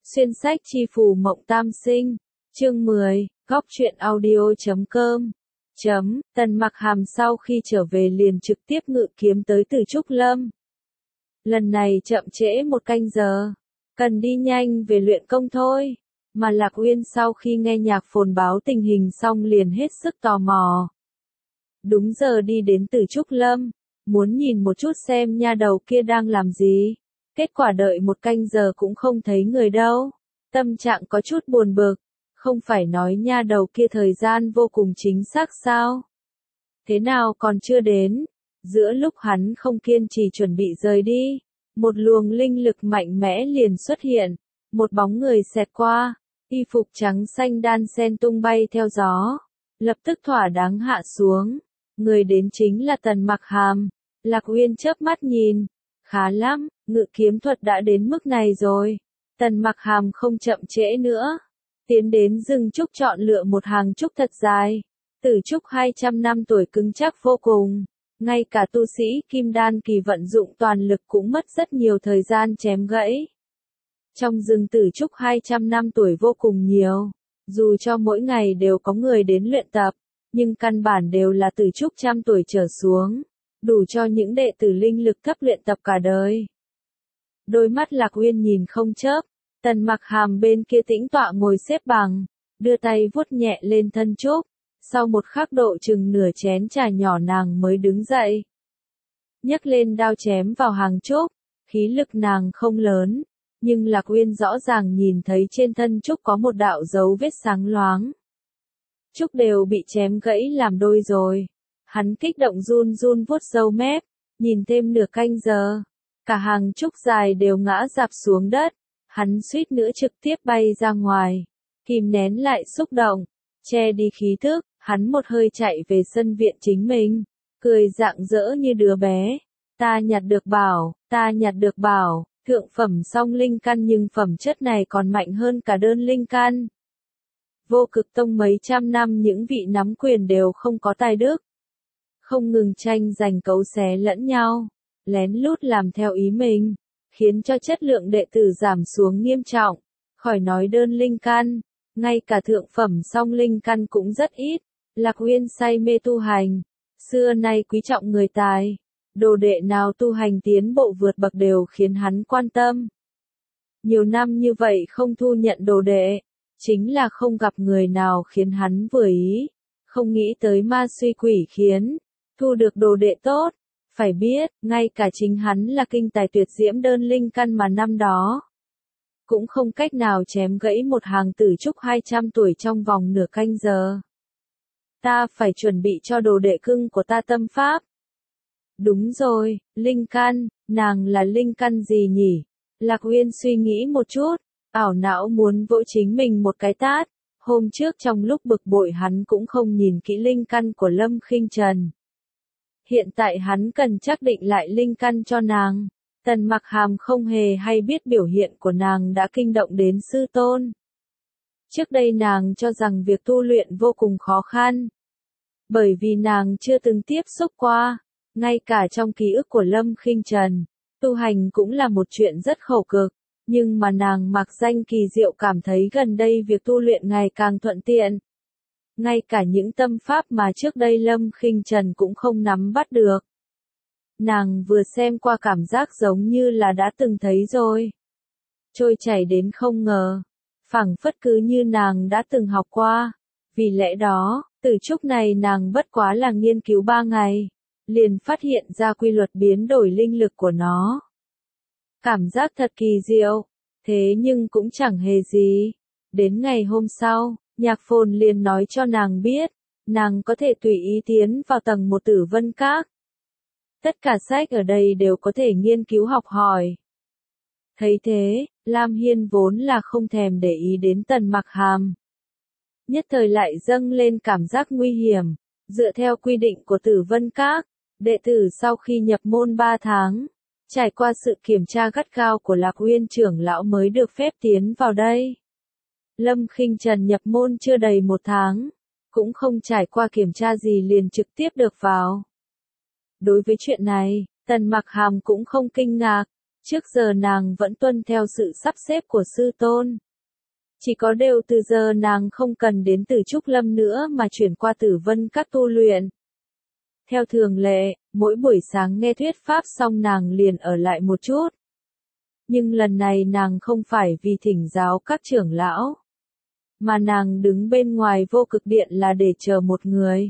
Xuyên sách chi phù mộng tam sinh, chương 10, góc truyện audio.com. Tần Mặc Hàm sau khi trở về liền trực tiếp ngự kiếm tới Từ Trúc Lâm. Lần này chậm trễ 1 canh giờ, cần đi nhanh về luyện công thôi. Mà Lạc Uyên sau khi nghe Nhạc Phồn báo tình hình xong liền hết sức tò mò. Đúng giờ đi đến Từ Trúc Lâm, muốn nhìn một chút xem nha đầu kia đang làm gì. Kết quả đợi 1 canh giờ cũng không thấy người đâu. Tâm trạng có chút buồn bực, không phải nói nha đầu kia thời gian vô cùng chính xác sao? Thế nào còn chưa đến? Giữa lúc hắn không kiên trì chuẩn bị rời đi, một luồng linh lực mạnh mẽ liền xuất hiện, một bóng người xẹt qua, y phục trắng xanh đan sen tung bay theo gió, lập tức thỏa đáng hạ xuống. Người đến chính là Tần Mặc Hàm. Lạc Uyên chớp mắt nhìn, khá lắm, ngự kiếm thuật đã đến mức này rồi. Tần Mặc Hàm không chậm trễ nữa, tiến đến rừng trúc chọn lựa một hàng trúc thật dài. Tử trúc 200 năm tuổi cứng chắc vô cùng, ngay cả tu sĩ kim đan kỳ vận dụng toàn lực cũng mất rất nhiều thời gian chém gãy. Trong rừng tử trúc 200 năm tuổi vô cùng nhiều, dù cho mỗi ngày đều có người đến luyện tập, nhưng căn bản đều là tử trúc trăm tuổi trở xuống, đủ cho những đệ tử linh lực cấp luyện tập cả đời. Đôi mắt Lạc Uyên nhìn không chớp, Tần Mặc Hàm bên kia tĩnh tọa ngồi xếp bằng, đưa tay vuốt nhẹ lên thân trúc, sau một khắc độ chừng nửa chén trà nhỏ nàng mới đứng dậy. Nhấc lên đao chém vào hàng trúc, khí lực nàng không lớn, nhưng Lạc Uyên rõ ràng nhìn thấy trên thân trúc có một đạo dấu vết sáng loáng. Trúc đều bị chém gãy làm đôi rồi. Hắn kích động run run vuốt râu mép, nhìn thêm nửa canh giờ, cả hàng trúc dài đều ngã rạp xuống đất, hắn suýt nữa trực tiếp bay ra ngoài, kìm nén lại xúc động, che đi khí thức, hắn một hơi chạy về sân viện chính mình, cười rạng rỡ như đứa bé. Ta nhặt được bảo, thượng phẩm song linh căn nhưng phẩm chất này còn mạnh hơn cả đơn linh căn. Vô Cực Tông mấy trăm năm những vị nắm quyền đều không có tài đức, không ngừng tranh giành cấu xé lẫn nhau, lén lút làm theo ý mình, khiến cho chất lượng đệ tử giảm xuống nghiêm trọng, khỏi nói đơn linh căn, ngay cả thượng phẩm song linh căn cũng rất ít. Lạc Uyên say mê tu hành, xưa nay quý trọng người tài, đồ đệ nào tu hành tiến bộ vượt bậc đều khiến hắn quan tâm. Nhiều năm như vậy không thu nhận đồ đệ, chính là không gặp người nào khiến hắn vừa ý, không nghĩ tới ma suy quỷ khiến, thu được đồ đệ tốt. Phải biết, ngay cả chính hắn là kinh tài tuyệt diễm đơn linh căn mà năm đó, cũng không cách nào chém gãy một hàng tử trúc 200 tuổi trong vòng nửa canh giờ. Ta phải chuẩn bị cho đồ đệ cưng của ta tâm pháp. Đúng rồi, linh căn, nàng là linh căn gì nhỉ? Lạc Uyên suy nghĩ một chút, ảo não muốn vỗ chính mình một cái tát. Hôm trước trong lúc bực bội hắn cũng không nhìn kỹ linh căn của Lâm Khinh Trần. Hiện tại hắn cần xác định lại linh căn cho nàng. Tần Mặc Hàm không hề hay biết biểu hiện của nàng đã kinh động đến sư tôn. Trước đây nàng cho rằng việc tu luyện vô cùng khó khăn, bởi vì nàng chưa từng tiếp xúc qua, ngay cả trong ký ức của Lâm Khinh Trần, tu hành cũng là một chuyện rất khổ cực, nhưng mà nàng mặc danh kỳ diệu cảm thấy gần đây việc tu luyện ngày càng thuận tiện. Ngay cả những tâm pháp mà trước đây Lâm Khinh Trần cũng không nắm bắt được, nàng vừa xem qua cảm giác giống như là đã từng thấy rồi. Trôi chảy đến không ngờ, phảng phất cứ như nàng đã từng học qua. Vì lẽ đó, tử trúc này nàng bất quá là nghiên cứu 3 ngày, liền phát hiện ra quy luật biến đổi linh lực của nó. Cảm giác thật kỳ diệu, thế nhưng cũng chẳng hề gì. Đến ngày hôm sau, Nhạc Phồn liền nói cho nàng biết, nàng có thể tùy ý tiến vào tầng 1 Tử Vân Các. Tất cả sách ở đây đều có thể nghiên cứu học hỏi. Thấy thế, Lam Hiên vốn là không thèm để ý đến Tần Mặc Hàm, nhất thời lại dâng lên cảm giác nguy hiểm. Dựa theo quy định của Tử Vân Các, đệ tử sau khi nhập môn 3 tháng, trải qua sự kiểm tra gắt gao của Lạc Uyên trưởng lão mới được phép tiến vào đây. Lâm Khinh Trần nhập môn chưa đầy 1 tháng, cũng không trải qua kiểm tra gì liền trực tiếp được vào. Đối với chuyện này, Tần Mặc Hàm cũng không kinh ngạc, Trước giờ nàng vẫn tuân theo sự sắp xếp của sư tôn. Chỉ có điều từ giờ nàng không cần đến Tử Trúc Lâm nữa mà chuyển qua Tử Vân Các tu luyện. Theo thường lệ, mỗi buổi sáng nghe thuyết pháp xong nàng liền ở lại một chút. Nhưng lần này nàng không phải vì thỉnh giáo các trưởng lão, mà nàng đứng bên ngoài Vô Cực Điện là để chờ một người.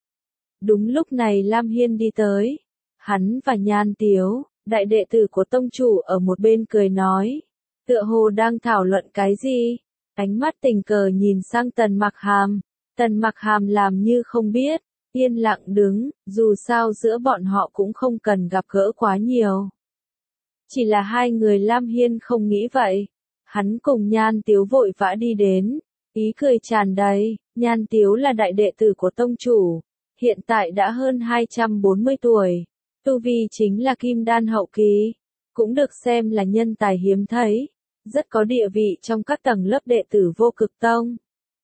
Đúng lúc này Lam Hiên đi tới. Hắn và Nhan Tiếu, đại đệ tử của tông chủ ở một bên cười nói. Tựa hồ đang thảo luận cái gì? Ánh mắt tình cờ nhìn sang Tần Mặc Hàm. Tần Mặc Hàm làm như không biết, yên lặng đứng, dù sao giữa bọn họ cũng không cần gặp gỡ quá nhiều. Chỉ là hai người Lam Hiên không nghĩ vậy. Hắn cùng Nhan Tiếu vội vã đi đến, ý cười tràn đầy. Nhan Tiếu là đại đệ tử của tông chủ, hiện tại đã hơn 240 tuổi. Tu vi chính là kim đan hậu kỳ, cũng được xem là nhân tài hiếm thấy, rất có địa vị trong các tầng lớp đệ tử Vô Cực Tông.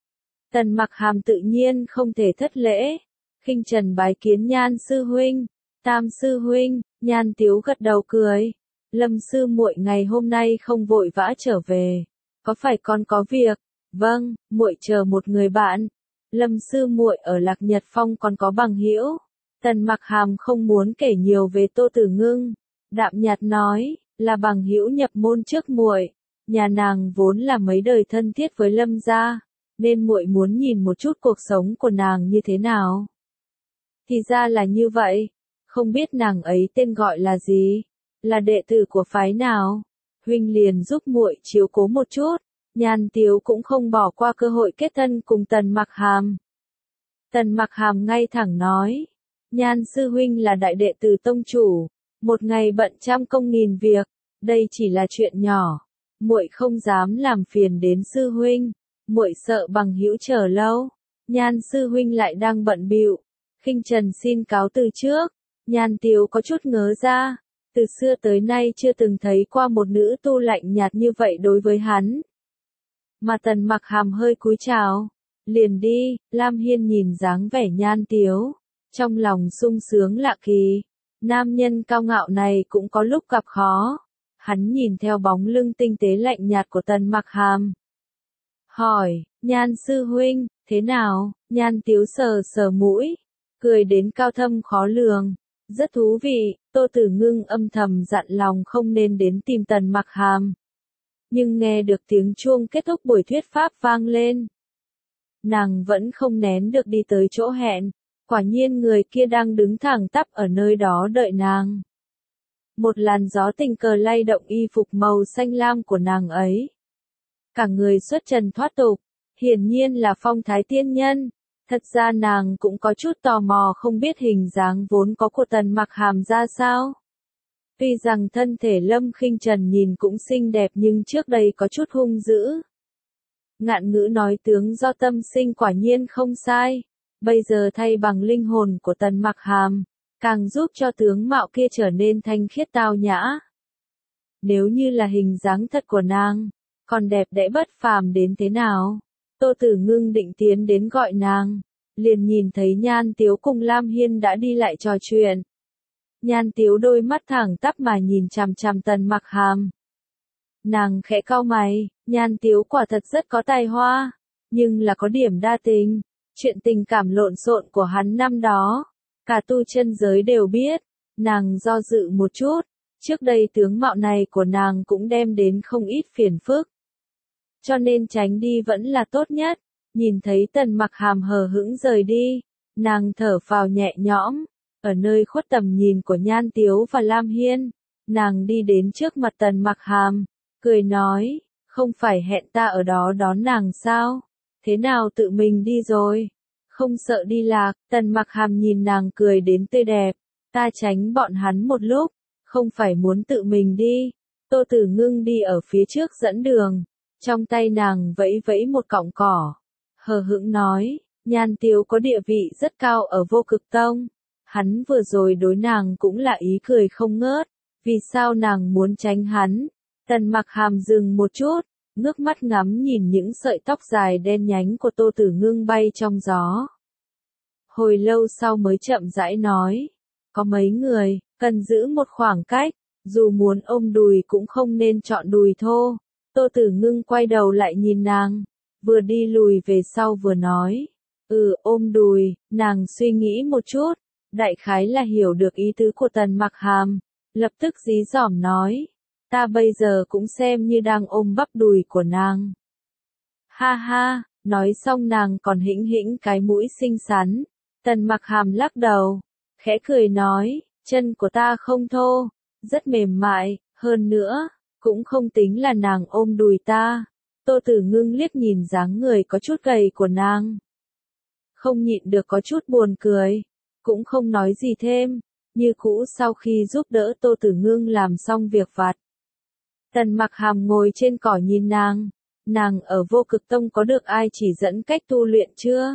Tần Mặc Hàm tự nhiên không thể thất lễ, khinh trần bái kiến Nhan sư huynh, Tam sư huynh. Nhan Tiếu gật đầu cười. Lâm sư muội ngày hôm nay không vội vã trở về, có phải con có việc? Vâng, muội chờ một người bạn. Lâm sư muội ở Lạc Nhật Phong còn có bằng hữu. Tần Mặc Hàm không muốn kể nhiều về Tô Tử Ngưng, đạm nhạt nói, là bằng hữu nhập môn trước muội, nhà nàng vốn là mấy đời thân thiết với Lâm gia, nên muội muốn nhìn một chút cuộc sống của nàng như thế nào. Thì ra là như vậy, không biết nàng ấy tên gọi là gì, là đệ tử của phái nào, huynh liền giúp muội chiếu cố một chút. Nhan Tiếu cũng không bỏ qua cơ hội kết thân cùng Tần Mặc Hàm. Tần Mặc Hàm ngay thẳng nói, Nhan sư huynh là đại đệ tử tông chủ, một ngày bận trăm công nghìn việc, đây chỉ là chuyện nhỏ, muội không dám làm phiền đến sư huynh, muội sợ bằng hữu chờ lâu. Nhan sư huynh lại đang bận bịu, khinh trần xin cáo từ trước. Nhan Tiếu có chút ngớ ra, từ xưa tới nay chưa từng thấy qua một nữ tu lạnh nhạt như vậy đối với hắn. Mà Tần Mặc Hàm hơi cúi chào, liền đi. Lam Hiên nhìn dáng vẻ Nhan Tiếu, trong lòng sung sướng lạ kỳ. Nam nhân cao ngạo này cũng có lúc gặp khó. Hắn nhìn theo bóng lưng tinh tế lạnh nhạt của Tần Mặc Hàm, hỏi, Nhan sư huynh, thế nào? Nhan Tiếu sờ sờ mũi, cười đến cao thâm khó lường. Rất thú vị. Tô Tử Ngưng âm thầm dặn lòng không nên đến tìm Tần Mặc Hàm. Nhưng nghe được tiếng chuông kết thúc buổi thuyết pháp vang lên, nàng vẫn không nén được đi tới chỗ hẹn. Quả nhiên người kia đang đứng thẳng tắp ở nơi đó đợi nàng. Một làn gió tình cờ lay động y phục màu xanh lam của nàng ấy. Cả người xuất trần thoát tục, hiển nhiên là phong thái tiên nhân. Thật ra nàng cũng có chút tò mò không biết hình dáng vốn có của Tần Mặc Hàm ra sao. Tuy rằng thân thể Lâm Khinh Trần nhìn cũng xinh đẹp nhưng trước đây có chút hung dữ. Ngạn ngữ nói tướng do tâm sinh quả nhiên không sai. Bây giờ thay bằng linh hồn của Tần Mặc Hàm, càng giúp cho tướng mạo kia trở nên thanh khiết tao nhã. Nếu như là hình dáng thật của nàng, còn đẹp đẽ bất phàm đến thế nào? Tô Tử Ngưng định tiến đến gọi nàng, liền nhìn thấy Nhan Tiếu cùng Lam Hiên đã đi lại trò chuyện. Nhan Tiếu đôi mắt thẳng tắp mà nhìn chằm chằm Tần Mặc Hàm. Nàng khẽ cau mày, Nhan Tiếu quả thật rất có tài hoa, nhưng là có điểm đa tình. Chuyện tình cảm lộn xộn của hắn năm đó, cả tu chân giới đều biết. Nàng do dự một chút, trước đây tướng mạo này của nàng cũng đem đến không ít phiền phức. Cho nên tránh đi vẫn là tốt nhất. Nhìn thấy Tần Mặc Hàm hờ hững rời đi, nàng thở phào nhẹ nhõm. Ở nơi khuất tầm nhìn của Nhan Tiếu và Lam Hiên, nàng đi đến trước mặt Tần Mặc Hàm, cười nói, không phải hẹn ta ở đó đón nàng sao? Thế nào tự mình đi rồi? Không sợ đi lạc. Tần Mặc Hàm nhìn nàng cười đến tươi đẹp, ta tránh bọn hắn một lúc, không phải muốn tự mình đi. Tô Tử Ngưng đi ở phía trước dẫn đường, trong tay nàng vẫy vẫy một cọng cỏ, hờ hững nói, Nhan Tiếu có địa vị rất cao ở Vô Cực Tông. Hắn vừa rồi đối nàng cũng là ý cười không ngớt, vì sao nàng muốn tránh hắn? Tần Mặc Hàm dừng một chút, ngước mắt ngắm nhìn những sợi tóc dài đen nhánh của Tô Tử Ngưng bay trong gió. Hồi lâu sau mới chậm rãi nói, có mấy người, cần giữ một khoảng cách, Dù muốn ôm đùi cũng không nên chọn đùi thô. Tô Tử Ngưng quay đầu lại nhìn nàng, vừa đi lùi về sau vừa nói. Ôm đùi, nàng suy nghĩ một chút, đại khái là hiểu được ý tứ của Tần Mặc Hàm, lập tức dí dỏm nói. Ta bây giờ cũng xem như đang ôm bắp đùi của nàng. Ha ha, nói xong nàng còn hĩnh hĩnh cái mũi xinh xắn. Tần Mặc Hàm lắc đầu, khẽ cười nói, chân của ta không thô, rất mềm mại, hơn nữa, cũng không tính là nàng ôm đùi ta. Tô Tử Ngưng liếc nhìn dáng người có chút gầy của nàng, không nhịn được có chút buồn cười, cũng không nói gì thêm, như cũ sau khi giúp đỡ Tô Tử Ngưng làm xong việc vặt. Tần Mặc Hàm ngồi trên cỏ nhìn nàng ở Vô Cực Tông có được ai chỉ dẫn cách tu luyện chưa?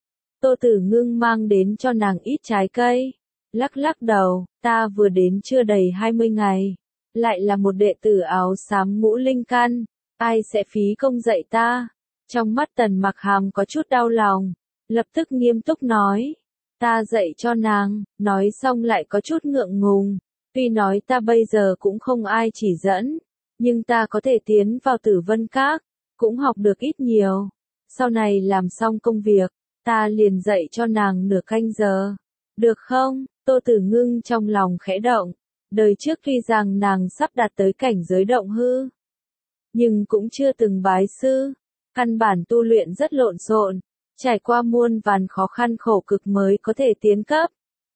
Tô Tử Ngưng mang đến cho nàng ít trái cây, lắc lắc đầu, ta vừa đến chưa đầy 20 ngày, lại là một đệ tử áo xám ngũ linh căn, ai sẽ phí công dạy ta? Trong mắt Tần Mặc Hàm có chút đau lòng, lập tức nghiêm túc nói, ta dạy cho nàng, nói xong lại có chút ngượng ngùng, tuy nói ta bây giờ cũng không ai chỉ dẫn, nhưng ta có thể tiến vào Tử Vân Các, cũng học được ít nhiều, sau này làm xong công việc, ta liền dạy cho nàng nửa canh giờ, được không? Tô Tử Ngưng trong lòng khẽ động, đời trước tuy rằng nàng sắp đạt tới cảnh giới động hư, nhưng cũng chưa từng bái sư, căn bản tu luyện rất lộn xộn, trải qua muôn vàn khó khăn khổ cực mới có thể tiến cấp.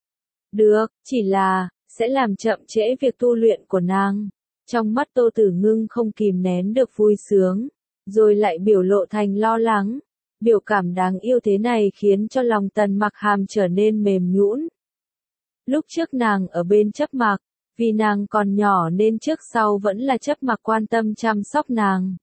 Được, chỉ là, sẽ làm chậm trễ việc tu luyện của nàng. Trong mắt Tô Tử Ngưng không kìm nén được vui sướng, rồi lại biểu lộ thành lo lắng. Biểu cảm đáng yêu thế này khiến cho lòng Tần Mặc Hàm trở nên mềm nhũn. Lúc trước nàng ở bên Chấp Mặc, vì nàng còn nhỏ nên trước sau vẫn là Chấp Mặc quan tâm chăm sóc nàng.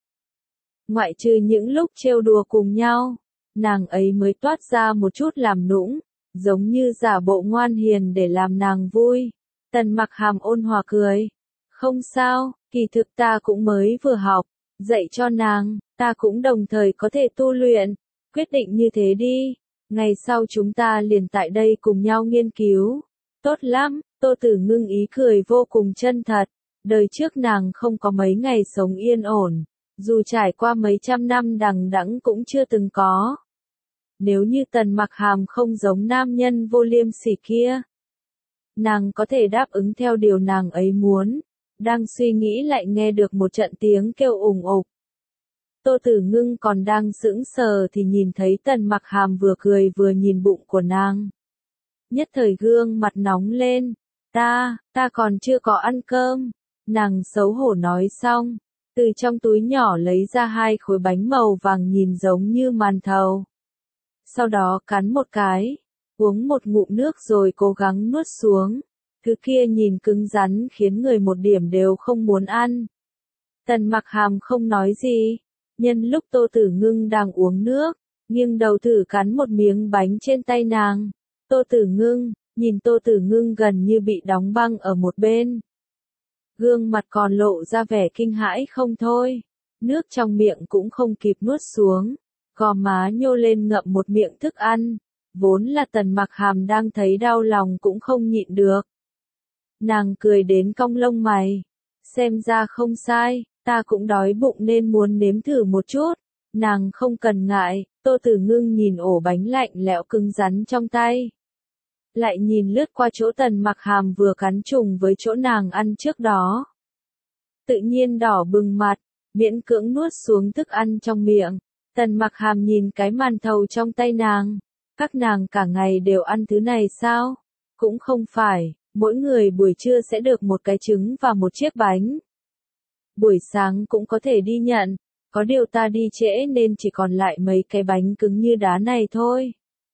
Ngoại trừ những lúc trêu đùa cùng nhau, nàng ấy mới toát ra một chút làm nũng, giống như giả bộ ngoan hiền để làm nàng vui. Tần Mặc Hàm ôn hòa cười. Không sao, kỳ thực ta cũng mới vừa học, dạy cho nàng, ta cũng đồng thời có thể tu luyện. Quyết định như thế đi, ngày sau chúng ta liền tại đây cùng nhau nghiên cứu. Tốt lắm, Tô Tử Ngưng ý cười vô cùng chân thật. Đời trước nàng không có mấy ngày sống yên ổn, dù trải qua mấy trăm năm đằng đẵng cũng chưa từng có. Nếu như Tần Mặc Hàm không giống nam nhân vô liêm sỉ kia, nàng có thể đáp ứng theo điều nàng ấy muốn. Đang suy nghĩ lại nghe được một trận tiếng kêu ủng ục. Tô Tử Ngưng còn đang sững sờ thì nhìn thấy Tần Mặc Hàm vừa cười vừa nhìn bụng của nàng. Nhất thời gương mặt nóng lên. Ta còn chưa có ăn cơm. Nàng xấu hổ nói xong, từ trong túi nhỏ lấy ra 2 khối bánh màu vàng nhìn giống như màn thầu. Sau đó cắn một cái, uống một ngụm nước rồi cố gắng nuốt xuống. Thứ kia nhìn cứng rắn khiến người một điểm đều không muốn ăn. Tần Mặc Hàm không nói gì. Nhân lúc Tô Tử Ngưng đang uống nước, nghiêng đầu thử cắn một miếng bánh trên tay nàng. Tô Tử Ngưng, nhìn Tô Tử Ngưng gần như bị đóng băng ở một bên. Gương mặt còn lộ ra vẻ kinh hãi không thôi. Nước trong miệng cũng không kịp nuốt xuống. Gò má nhô lên ngậm một miệng thức ăn. Vốn là Tần Mặc Hàm đang thấy đau lòng cũng không nhịn được. Nàng cười đến cong lông mày. Xem ra không sai, ta cũng đói bụng nên muốn nếm thử một chút. Nàng không cần ngại, Tô Tử Ngưng nhìn ổ bánh lạnh lẽo cứng rắn trong tay. Lại nhìn lướt qua chỗ Tần Mặc Hàm vừa cắn trùng với chỗ nàng ăn trước đó. Tự nhiên đỏ bừng mặt, miễn cưỡng nuốt xuống thức ăn trong miệng. Tần Mặc Hàm nhìn cái màn thầu trong tay nàng. Các nàng cả ngày đều ăn thứ này sao? Cũng không phải. Mỗi người buổi trưa sẽ được một cái trứng và một chiếc bánh. Buổi sáng cũng có thể đi nhận, có điều ta đi trễ nên chỉ còn lại mấy cái bánh cứng như đá này thôi.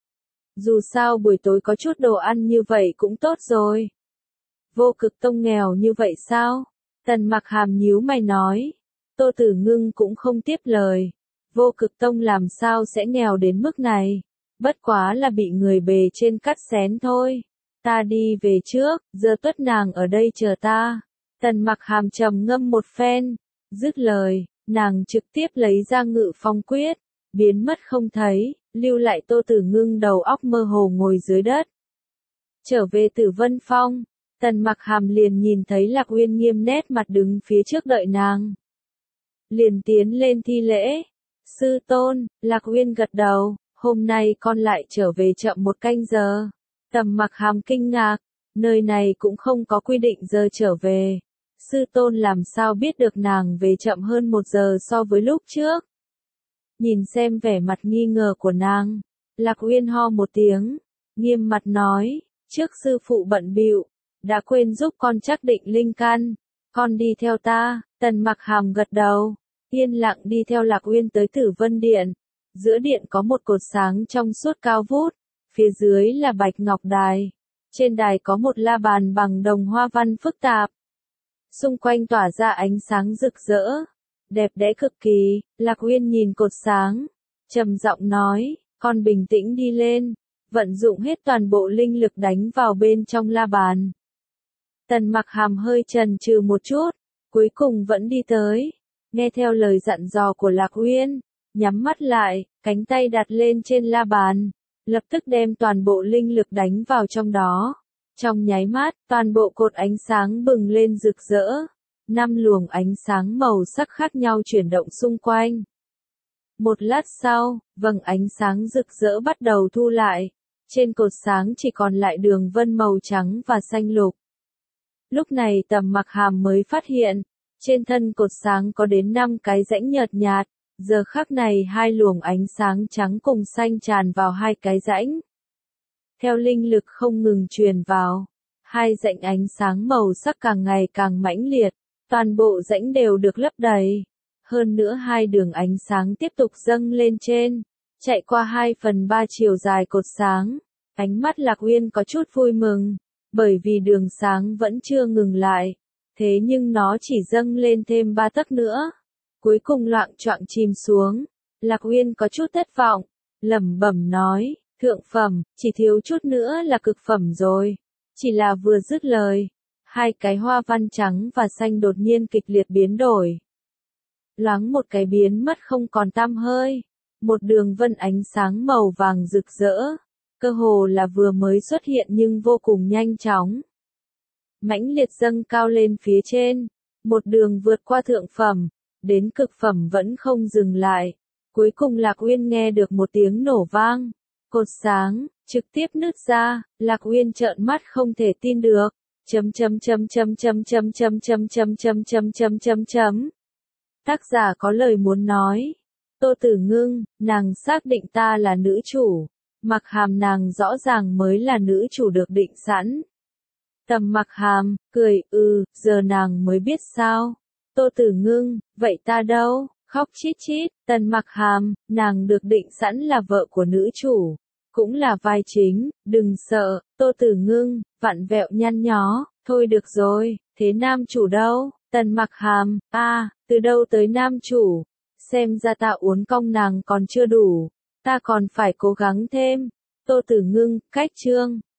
Dù sao buổi tối có chút đồ ăn như vậy cũng tốt rồi. Vô Cực Tông nghèo như vậy sao? Tần Mặc Hàm nhíu mày nói. Tô Tử Ngưng cũng không tiếp lời. Vô Cực Tông làm sao sẽ nghèo đến mức này? Bất quá là bị người bề trên cắt xén thôi. Ta đi về trước, giờ Tuất nàng ở đây chờ ta. Tần Mặc Hàm trầm ngâm một phen, dứt lời, nàng trực tiếp lấy ra Ngự Phong Quyết, biến mất không thấy, lưu lại Tô Tử Ngưng đầu óc mơ hồ ngồi dưới đất. Trở về Tử Vân Phong, Tần Mặc Hàm liền nhìn thấy Lạc Uyên nghiêm nét mặt đứng phía trước đợi nàng. Liền tiến lên thi lễ. Sư tôn, Lạc Uyên gật đầu, hôm nay con lại trở về chậm 1 canh giờ. Tần Mặc Hàm kinh ngạc, nơi này cũng không có quy định giờ trở về. Sư tôn làm sao biết được nàng về chậm hơn 1 giờ so với lúc trước. Nhìn xem vẻ mặt nghi ngờ của nàng, Lạc Uyên ho một tiếng, nghiêm mặt nói, trước sư phụ bận bịu, đã quên giúp con trắc định linh căn, con đi theo ta. Tần Mặc Hàm gật đầu, yên lặng đi theo Lạc Uyên tới Tử Vân Điện. Giữa điện có một cột sáng trong suốt cao vút, phía dưới là bạch ngọc đài. Trên đài có một la bàn bằng đồng hoa văn phức tạp. Xung quanh tỏa ra ánh sáng rực rỡ, đẹp đẽ cực kỳ. Lạc Uyên nhìn cột sáng, trầm giọng nói, con bình tĩnh đi lên, vận dụng hết toàn bộ linh lực đánh vào bên trong la bàn. Tần Mặc Hàm hơi chần chừ một chút, cuối cùng vẫn đi tới, nghe theo lời dặn dò của Lạc Uyên, nhắm mắt lại, cánh tay đặt lên trên la bàn, lập tức đem toàn bộ linh lực đánh vào trong đó. Trong nháy mắt, toàn bộ cột ánh sáng bừng lên rực rỡ, 5 luồng ánh sáng màu sắc khác nhau chuyển động xung quanh. Một lát sau, vầng ánh sáng rực rỡ bắt đầu thu lại, trên cột sáng chỉ còn lại đường vân màu trắng và xanh lục. Lúc này Tần Mặc Hàm mới phát hiện, trên thân cột sáng có đến 5 cái rãnh nhợt nhạt, giờ khắc này 2 luồng ánh sáng trắng cùng xanh tràn vào 2 cái rãnh. Theo linh lực không ngừng truyền vào, 2 rãnh ánh sáng màu sắc càng ngày càng mãnh liệt, toàn bộ rãnh đều được lấp đầy. Hơn nữa 2 đường ánh sáng tiếp tục dâng lên trên, chạy qua 2/3 chiều dài cột sáng. Ánh mắt Lạc Uyên có chút vui mừng, bởi vì đường sáng vẫn chưa ngừng lại, thế nhưng nó chỉ dâng lên thêm 3 tấc nữa. Cuối cùng loạng choạng chìm xuống, Lạc Uyên có chút thất vọng, lẩm bẩm nói, thượng phẩm, chỉ thiếu chút nữa là cực phẩm rồi. Chỉ là vừa dứt lời, 2 cái hoa văn trắng và xanh đột nhiên kịch liệt biến đổi. Loáng một cái biến mất không còn tăm hơi, một đường vân ánh sáng màu vàng rực rỡ, cơ hồ là vừa mới xuất hiện nhưng vô cùng nhanh chóng. Mãnh liệt dâng cao lên phía trên, một đường vượt qua thượng phẩm, đến cực phẩm vẫn không dừng lại. Cuối cùng Lạc Uyên nghe được một tiếng nổ vang, cột sáng trực tiếp nứt ra. Lạc Uyên trợn mắt không thể tin được. Tác giả có lời muốn nói. Tô Tử Ngưng, nàng xác định ta là nữ chủ. Mặc Hàm nàng rõ ràng mới là nữ chủ được định sẵn. Tần Mặc Hàm, cười, giờ nàng mới biết sao. Tô Tử Ngưng, vậy ta đâu? Khóc chít chít. Tần Mặc Hàm, nàng được định sẵn là vợ của nữ chủ, cũng là vai chính, đừng sợ. Tô Tử Ngưng, vặn vẹo nhăn nhó, thôi được rồi, thế nam chủ đâu? Tần Mặc Hàm, từ đâu tới nam chủ? Xem ra ta uốn cong nàng còn chưa đủ, ta còn phải cố gắng thêm. Tô Tử Ngưng, cách chương.